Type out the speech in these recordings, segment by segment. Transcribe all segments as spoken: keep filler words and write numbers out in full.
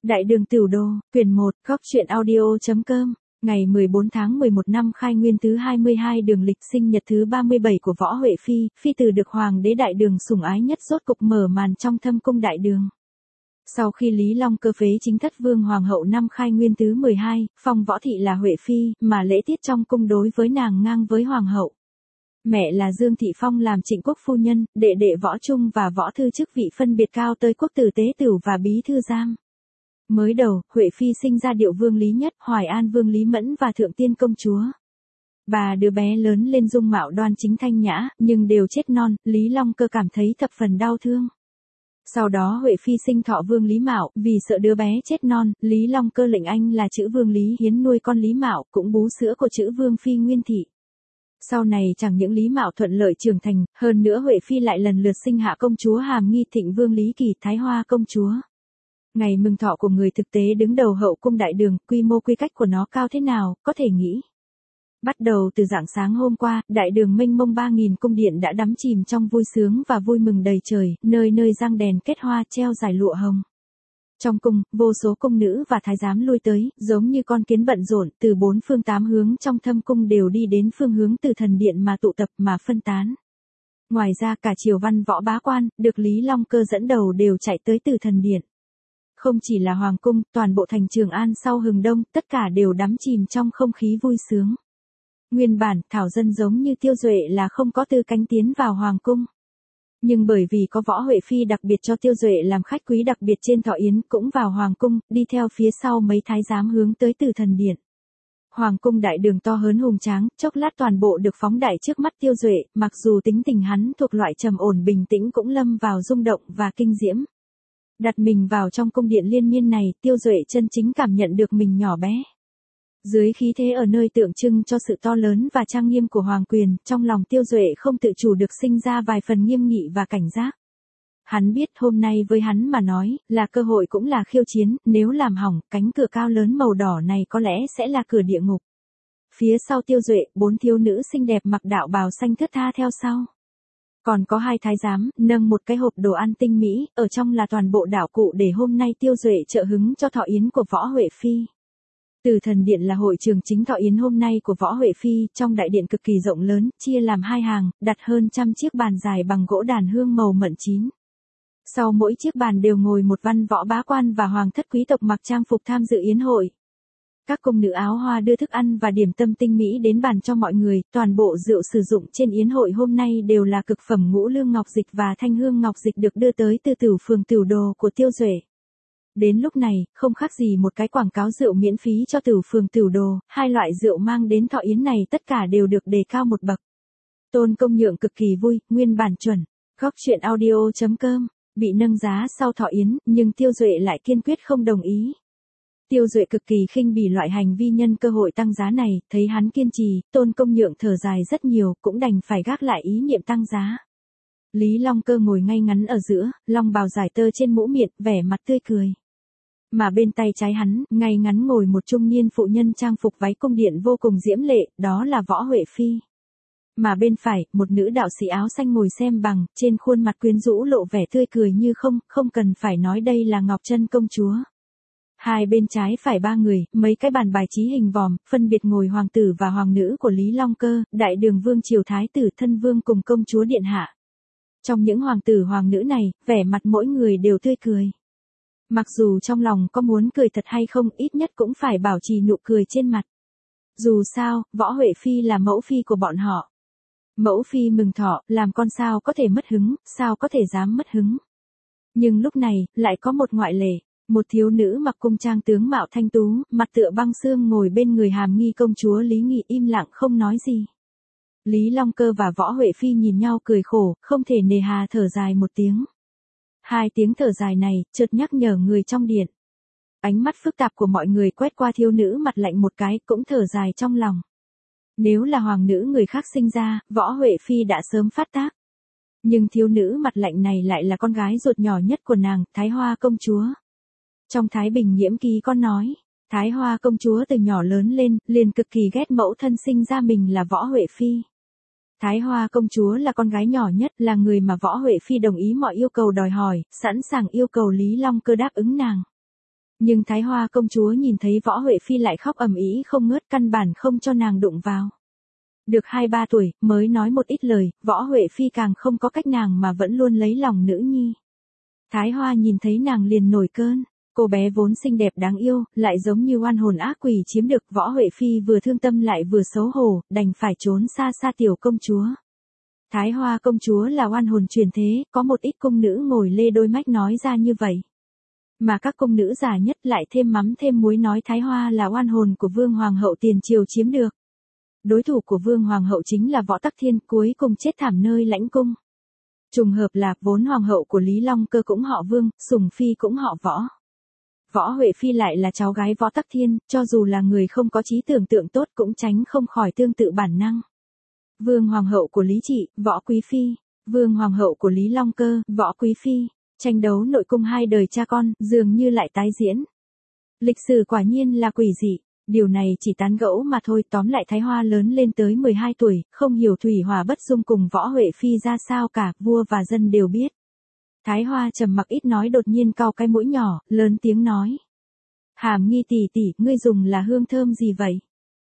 Đại đường Tửu Đô, quyển một, góc truyện audio.com, ngày mười bốn tháng mười một năm Khai Nguyên thứ hai mươi hai đường lịch sinh nhật thứ ba mươi bảy của Võ Huệ Phi, phi tử được Hoàng đế Đại Đường sủng ái nhất rốt cục mở màn trong thâm cung Đại Đường. Sau khi Lý Long Cơ phế chính thất vương Hoàng hậu năm Khai Nguyên thứ mười hai, phong Võ Thị là Huệ Phi, mà lễ tiết trong cung đối với nàng ngang với Hoàng hậu. Mẹ là Dương Thị Phong làm Trịnh Quốc phu nhân, đệ đệ Võ Trung và Võ Thư chức vị phân biệt cao tới quốc tử tế tửu và bí thư giam. Mới đầu, Huệ Phi sinh ra Điệu Vương Lý Nhất, Hoài An Vương Lý Mẫn và Thượng Tiên Công Chúa. Bà đứa bé lớn lên dung mạo đoan chính thanh nhã, nhưng đều chết non, Lý Long Cơ cảm thấy thập phần đau thương. Sau đó Huệ Phi sinh Thọ Vương Lý Mạo, vì sợ đứa bé chết non, Lý Long Cơ lệnh anh là Chữ Vương Lý Hiến nuôi con Lý Mạo, cũng bú sữa của Chữ Vương Phi Nguyên Thị. Sau này chẳng những Lý Mạo thuận lợi trưởng thành, hơn nữa Huệ Phi lại lần lượt sinh hạ công chúa Hàm Nghi, Thịnh Vương Lý Kỳ, Thái Hoa công chúa. Ngày mừng thọ của người thực tế đứng đầu hậu cung Đại Đường, quy mô quy cách của nó cao thế nào, có thể nghĩ. Bắt đầu từ rạng sáng hôm qua, Đại Đường mênh mông ba nghìn cung điện đã đắm chìm trong vui sướng và vui mừng đầy trời, nơi nơi răng đèn kết hoa treo dài lụa hồng. Trong cung, vô số cung nữ và thái giám lui tới, giống như con kiến bận rộn, từ bốn phương tám hướng trong thâm cung đều đi đến phương hướng Từ Thần Điện mà tụ tập mà phân tán. Ngoài ra cả triều văn võ bá quan, được Lý Long Cơ dẫn đầu đều chạy tới Từ Thần Điện. Không chỉ là hoàng cung, toàn bộ thành Trường An sau hừng đông, tất cả đều đắm chìm trong không khí vui sướng. Nguyên bản, thảo dân giống như Tiêu Duệ là không có tư cách tiến vào hoàng cung. Nhưng bởi vì có Võ Huệ Phi đặc biệt cho Tiêu Duệ làm khách quý đặc biệt trên thọ yến cũng vào hoàng cung, đi theo phía sau mấy thái giám hướng tới Từ Thần Điện. Hoàng cung Đại Đường to hớn hùng tráng, chốc lát toàn bộ được phóng đại trước mắt Tiêu Duệ, mặc dù tính tình hắn thuộc loại trầm ổn bình tĩnh cũng lâm vào rung động và kinh diễm. Đặt mình vào trong cung điện liên miên này, Tiêu Duệ chân chính cảm nhận được mình nhỏ bé. Dưới khí thế ở nơi tượng trưng cho sự to lớn và trang nghiêm của hoàng quyền, trong lòng Tiêu Duệ không tự chủ được sinh ra vài phần nghiêm nghị và cảnh giác. Hắn biết hôm nay với hắn mà nói, là cơ hội cũng là khiêu chiến, nếu làm hỏng, cánh cửa cao lớn màu đỏ này có lẽ sẽ là cửa địa ngục. Phía sau Tiêu Duệ, bốn thiếu nữ xinh đẹp mặc đạo bào xanh thướt tha theo sau. Còn có hai thái giám, nâng một cái hộp đồ ăn tinh mỹ, ở trong là toàn bộ đạo cụ để hôm nay Tiêu Duệ trợ hứng cho thọ yến của Võ Huệ Phi. Từ Thần Điện là hội trường chính thọ yến hôm nay của Võ Huệ Phi, trong đại điện cực kỳ rộng lớn, chia làm hai hàng, đặt hơn trăm chiếc bàn dài bằng gỗ đàn hương màu mận chín. Sau mỗi chiếc bàn đều ngồi một văn võ bá quan và hoàng thất quý tộc mặc trang phục tham dự yến hội. Các cung nữ áo hoa đưa thức ăn và điểm tâm tinh mỹ đến bàn cho mọi người, toàn bộ rượu sử dụng trên yến hội hôm nay đều là cực phẩm ngũ lương ngọc dịch và thanh hương ngọc dịch được đưa tới từ Tửu Phường Tửu Đô của Tiêu Duệ. Đến lúc này, không khác gì một cái quảng cáo rượu miễn phí cho Tửu Phường Tửu Đô, hai loại rượu mang đến thọ yến này tất cả đều được đề cao một bậc. Tôn Công Nhượng cực kỳ vui, nguyên bản chuẩn. Góc truyện audio.com, bị nâng giá sau thọ yến, nhưng Tiêu Duệ lại kiên quyết không đồng ý. Tiêu Duệ cực kỳ khinh bỉ loại hành vi nhân cơ hội tăng giá này, thấy hắn kiên trì, Tôn Công Nhượng thở dài rất nhiều, cũng đành phải gác lại ý niệm tăng giá. Lý Long Cơ ngồi ngay ngắn ở giữa, long bào giải tơ trên mũ miệng, vẻ mặt tươi cười. Mà bên tay trái hắn, ngay ngắn ngồi một trung niên phụ nhân trang phục váy cung điện vô cùng diễm lệ, đó là Võ Huệ Phi. Mà bên phải, một nữ đạo sĩ áo xanh ngồi xem bằng, trên khuôn mặt quyến rũ lộ vẻ tươi cười như không, không cần phải nói đây là Ngọc Trân công chúa. Hai bên trái phải ba người, mấy cái bàn bài trí hình vòm, phân biệt ngồi hoàng tử và hoàng nữ của Lý Long Cơ, Đại Đường Vương triều thái tử thân vương cùng công chúa điện hạ. Trong những hoàng tử hoàng nữ này, vẻ mặt mỗi người đều tươi cười. Mặc dù trong lòng có muốn cười thật hay không, ít nhất cũng phải bảo trì nụ cười trên mặt. Dù sao, Võ Huệ Phi là mẫu phi của bọn họ. Mẫu phi mừng thọ, làm con sao có thể mất hứng, sao có thể dám mất hứng. Nhưng lúc này, lại có một ngoại lệ. Một thiếu nữ mặc cung trang tướng mạo thanh tú, mặt tựa băng xương ngồi bên người Hàm Nghi công chúa Lý Nghị im lặng không nói gì. Lý Long Cơ và Võ Huệ Phi nhìn nhau cười khổ, không thể nề hà thở dài một tiếng. Hai tiếng thở dài này, chợt nhắc nhở người trong điện. Ánh mắt phức tạp của mọi người quét qua thiếu nữ mặt lạnh một cái, cũng thở dài trong lòng. Nếu là hoàng nữ người khác sinh ra, Võ Huệ Phi đã sớm phát tác. Nhưng thiếu nữ mặt lạnh này lại là con gái ruột nhỏ nhất của nàng, Thái Hoa công chúa. Trong Thái Bình Nhiễm Ký có nói, Thái Hoa công chúa từ nhỏ lớn lên, liền cực kỳ ghét mẫu thân sinh ra mình là Võ Huệ Phi. Thái Hoa công chúa là con gái nhỏ nhất, là người mà Võ Huệ Phi đồng ý mọi yêu cầu đòi hỏi, sẵn sàng yêu cầu Lý Long Cơ đáp ứng nàng. Nhưng Thái Hoa công chúa nhìn thấy Võ Huệ Phi lại khóc ầm ĩ không ngớt, căn bản không cho nàng đụng vào. Được hai ba tuổi, mới nói một ít lời, Võ Huệ Phi càng không có cách nàng mà vẫn luôn lấy lòng nữ nhi. Thái Hoa nhìn thấy nàng liền nổi cơn, cô bé vốn xinh đẹp đáng yêu, lại giống như oan hồn ác quỷ chiếm được. Võ Huệ Phi vừa thương tâm lại vừa xấu hổ, đành phải trốn xa xa tiểu công chúa. Thái Hoa công chúa là oan hồn truyền thế, có một ít cung nữ ngồi lê đôi mách nói ra như vậy. Mà các cung nữ già nhất lại thêm mắm thêm muối nói Thái Hoa là oan hồn của Vương Hoàng hậu tiền triều chiếm được. Đối thủ của Vương Hoàng hậu chính là Võ Tắc Thiên, cuối cùng chết thảm nơi lãnh cung. Trùng hợp là vốn Hoàng hậu của Lý Long Cơ cũng họ Vương, Sùng Phi cũng họ Võ. Võ Huệ Phi lại là cháu gái Võ Tắc Thiên, cho dù là người không có trí tưởng tượng tốt cũng tránh không khỏi tương tự bản năng. Vương Hoàng hậu của Lý Trị, Võ Quý Phi. Vương Hoàng hậu của Lý Long Cơ, Võ Quý Phi. Tranh đấu nội cung hai đời cha con, dường như lại tái diễn. Lịch sử quả nhiên là quỷ dị. Điều này chỉ tán gẫu mà thôi, tóm lại Thái Hoa lớn lên tới mười hai tuổi, không hiểu thủy hỏa bất dung cùng Võ Huệ Phi ra sao cả, vua và dân đều biết. Thái Hoa trầm mặc ít nói, đột nhiên cau cái mũi nhỏ, lớn tiếng nói. Hàm Nghi tỷ tỷ, ngươi dùng là hương thơm gì vậy?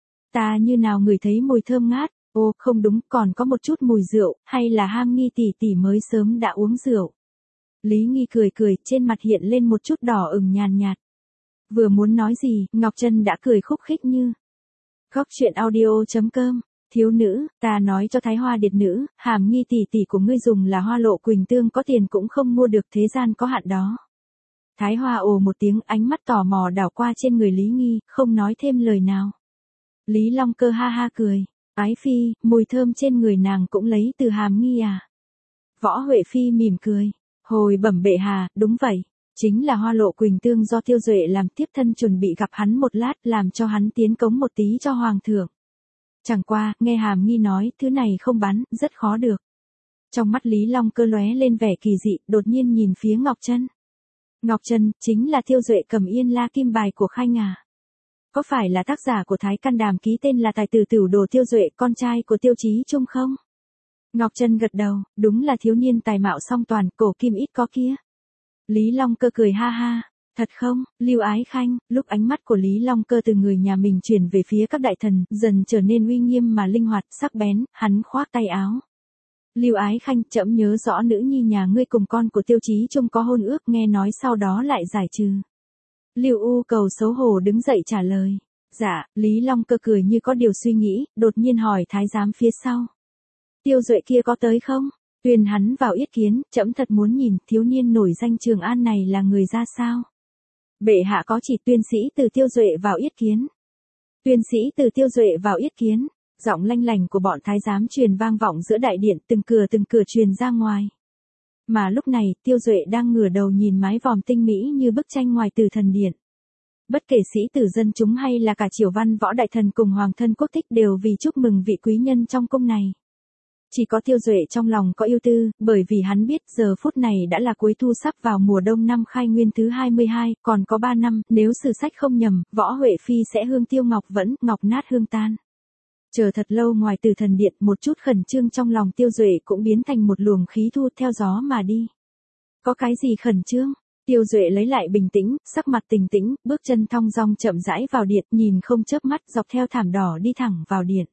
Ta như nào ngửi thấy mùi thơm ngát, ô không đúng, còn có một chút mùi rượu, hay là Hàm Nghi tỷ tỷ mới sớm đã uống rượu? Lý Nghi cười cười, trên mặt hiện lên một chút đỏ ửng nhàn nhạt. Vừa muốn nói gì, Ngọc Trân đã cười khúc khích như. Góc truyện audio chấm com, thiếu nữ, ta nói cho Thái Hoa điệt nữ, Hàm Nghi tỷ tỷ của ngươi dùng là hoa lộ quỳnh tương, có tiền cũng không mua được, thế gian có hạn đó. Thái Hoa ồ một tiếng, ánh mắt tò mò đảo qua trên người Lý Nghi, không nói thêm lời nào. Lý Long Cơ ha ha cười, ái phi, mùi thơm trên người nàng cũng lấy từ Hàm Nghi à? Võ Huệ Phi mỉm cười, hồi bẩm bệ hạ, đúng vậy. Chính là hoa lộ quỳnh tương do Tiêu Duệ làm tiếp thân chuẩn bị gặp hắn một lát, làm cho hắn tiến cống một tí cho hoàng thượng. Chẳng qua, nghe Hàm Nghi nói, thứ này không bán, rất khó được. Trong mắt Lý Long Cơ lóe lên vẻ kỳ dị, đột nhiên nhìn phía Ngọc Trân. Ngọc Trân, chính là Tiêu Duệ cầm yên la kim bài của Khanh à? Có phải là tác giả của Thái Căn Đàm ký tên là tài tử Tửu Đồ Tiêu Duệ, con trai của Tiêu Chí Trung không? Ngọc Trân gật đầu, đúng là thiếu niên tài mạo song toàn, cổ kim ít có kia. Lý Long Cơ cười ha ha, thật không, Lưu Ái Khanh, lúc ánh mắt của Lý Long Cơ từ người nhà mình chuyển về phía các đại thần, dần trở nên uy nghiêm mà linh hoạt, sắc bén, hắn khoác tay áo. Lưu Ái Khanh, trẫm nhớ rõ nữ nhi nhà ngươi cùng con của Tiêu Chí Trung có hôn ước, nghe nói sau đó lại giải trừ. Lưu U Cầu xấu hổ đứng dậy trả lời. Dạ, Lý Long Cơ cười như có điều suy nghĩ, đột nhiên hỏi thái giám phía sau. Tiêu Duệ kia có tới không? Tuyên hắn vào yết kiến, trẫm thật muốn nhìn thiếu niên nổi danh Trường An này là người ra sao. Bệ hạ có chỉ tuyên sĩ từ Tiêu Duệ vào yết kiến. Tuyên sĩ từ Tiêu Duệ vào yết kiến, giọng lanh lành của bọn thái giám truyền vang vọng giữa đại điện, từng cửa từng cửa truyền ra ngoài. Mà lúc này, Tiêu Duệ đang ngửa đầu nhìn mái vòm tinh mỹ như bức tranh ngoài Từ Thần Điện. Bất kể sĩ tử dân chúng hay là cả triều văn võ đại thần cùng hoàng thân quốc thích đều vì chúc mừng vị quý nhân trong cung này. Chỉ có Tiêu Duệ trong lòng có ưu tư, bởi vì hắn biết giờ phút này đã là cuối thu sắp vào mùa đông năm Khai Nguyên thứ hai mươi hai, còn có ba năm, nếu sử sách không nhầm, Võ Huệ Phi sẽ hương tiêu ngọc vẫn, ngọc nát hương tan. Chờ thật lâu ngoài Từ Thần Điện, một chút khẩn trương trong lòng Tiêu Duệ cũng biến thành một luồng khí thu theo gió mà đi. Có cái gì khẩn trương? Tiêu Duệ lấy lại bình tĩnh, sắc mặt bình tĩnh, bước chân thong dong chậm rãi vào điện, nhìn không chớp mắt dọc theo thảm đỏ đi thẳng vào điện.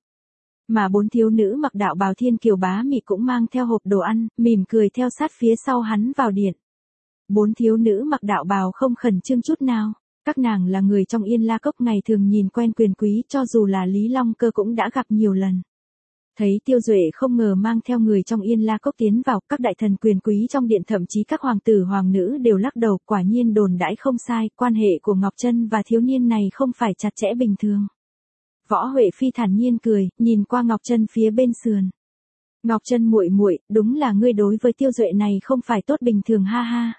Mà bốn thiếu nữ mặc đạo bào thiên kiều bá mị cũng mang theo hộp đồ ăn, mỉm cười theo sát phía sau hắn vào điện. Bốn thiếu nữ mặc đạo bào không khẩn trương chút nào, các nàng là người trong Yên La Cốc ngày thường nhìn quen quyền quý, cho dù là Lý Long Cơ cũng đã gặp nhiều lần. Thấy Tiêu Duệ không ngờ mang theo người trong Yên La Cốc tiến vào, các đại thần quyền quý trong điện thậm chí các hoàng tử hoàng nữ đều lắc đầu, quả nhiên đồn đãi không sai, quan hệ của Ngọc Trân và thiếu niên này không phải chặt chẽ bình thường. Võ Huệ Phi thản nhiên cười, nhìn qua Ngọc Trân phía bên sườn. Ngọc Trân muội muội, đúng là ngươi đối với Tiêu Duệ này không phải tốt bình thường ha ha.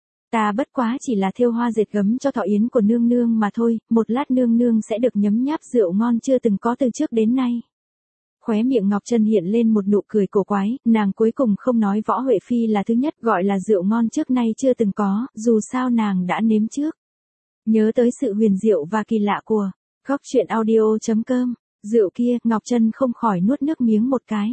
Ta bất quá chỉ là thêu hoa dệt gấm cho thọ yến của nương nương mà thôi, một lát nương nương sẽ được nhấm nháp rượu ngon chưa từng có từ trước đến nay. Khóe miệng Ngọc Trân hiện lên một nụ cười cổ quái, nàng cuối cùng không nói Võ Huệ Phi là thứ nhất, gọi là rượu ngon trước nay chưa từng có, dù sao nàng đã nếm trước. Nhớ tới sự huyền diệu và kỳ lạ của góc truyện audio chấm com, rượu kia, Ngọc Trân không khỏi nuốt nước miếng một cái.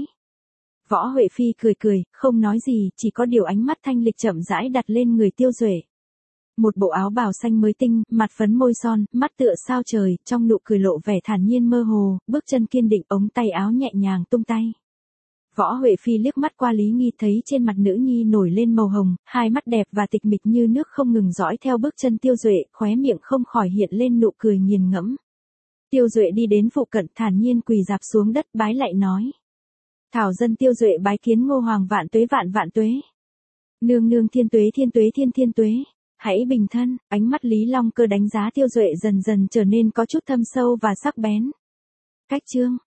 Võ Huệ Phi cười cười, không nói gì, chỉ có điều ánh mắt thanh lịch chậm rãi đặt lên người Tiêu Duệ. Một bộ áo bào xanh mới tinh, mặt phấn môi son, mắt tựa sao trời, trong nụ cười lộ vẻ thản nhiên mơ hồ, bước chân kiên định, ống tay áo nhẹ nhàng tung tay. Võ Huệ Phi liếc mắt qua Lý Nghi thấy trên mặt nữ nhi nổi lên màu hồng, hai mắt đẹp và tịch mịch như nước không ngừng dõi theo bước chân Tiêu Duệ, khóe miệng không khỏi hiện lên nụ cười nghiền ngẫm. Tiêu Duệ đi đến phụ cận thản nhiên quỳ dạp xuống đất bái lạy nói. Thảo dân Tiêu Duệ bái kiến Ngô Hoàng vạn tuế vạn vạn tuế. Nương nương thiên tuế thiên tuế thiên thiên tuế. Hãy bình thân, ánh mắt Lý Long Cơ đánh giá Tiêu Duệ dần dần trở nên có chút thâm sâu và sắc bén. Cách chương